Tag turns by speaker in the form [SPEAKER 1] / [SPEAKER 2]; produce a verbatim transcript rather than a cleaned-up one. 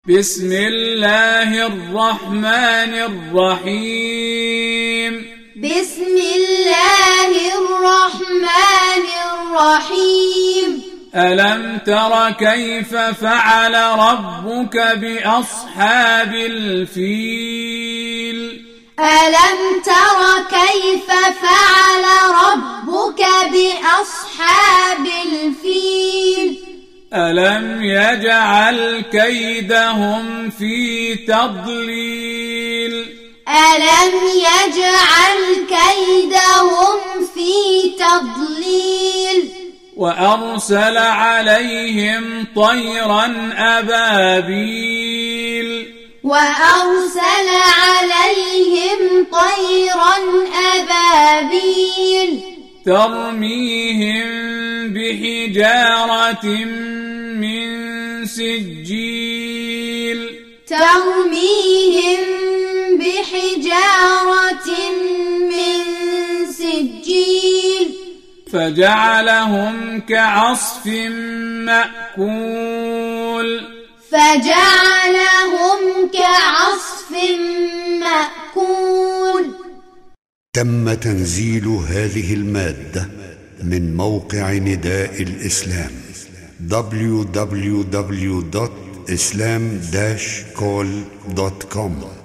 [SPEAKER 1] بسم الله الرحمن الرحيم
[SPEAKER 2] بسم الله الرحمن الرحيم
[SPEAKER 1] ألم تر كيف فعل ربك بأصحاب الفيل
[SPEAKER 2] ألم تر كيف فعل ربك بأصحاب الفيل
[SPEAKER 1] ألم يجعل كيدهم في تضليل
[SPEAKER 2] ألم يجعل كيدهم في تضليل
[SPEAKER 1] وأرسل عليهم طيرا أبابيل
[SPEAKER 2] وأرسل عليهم طيرا أبابيل
[SPEAKER 1] ترميهم بحجارة من سجيل
[SPEAKER 2] ترميهم بحجارة من سجيل
[SPEAKER 1] فجعلهم كعصف مأكول
[SPEAKER 2] فجعلهم كعصف مأكول.
[SPEAKER 3] تم تنزيل هذه المادة من موقع نداء الإسلام دبليو دبليو دبليو دوت إسلام داش كول دوت كوم.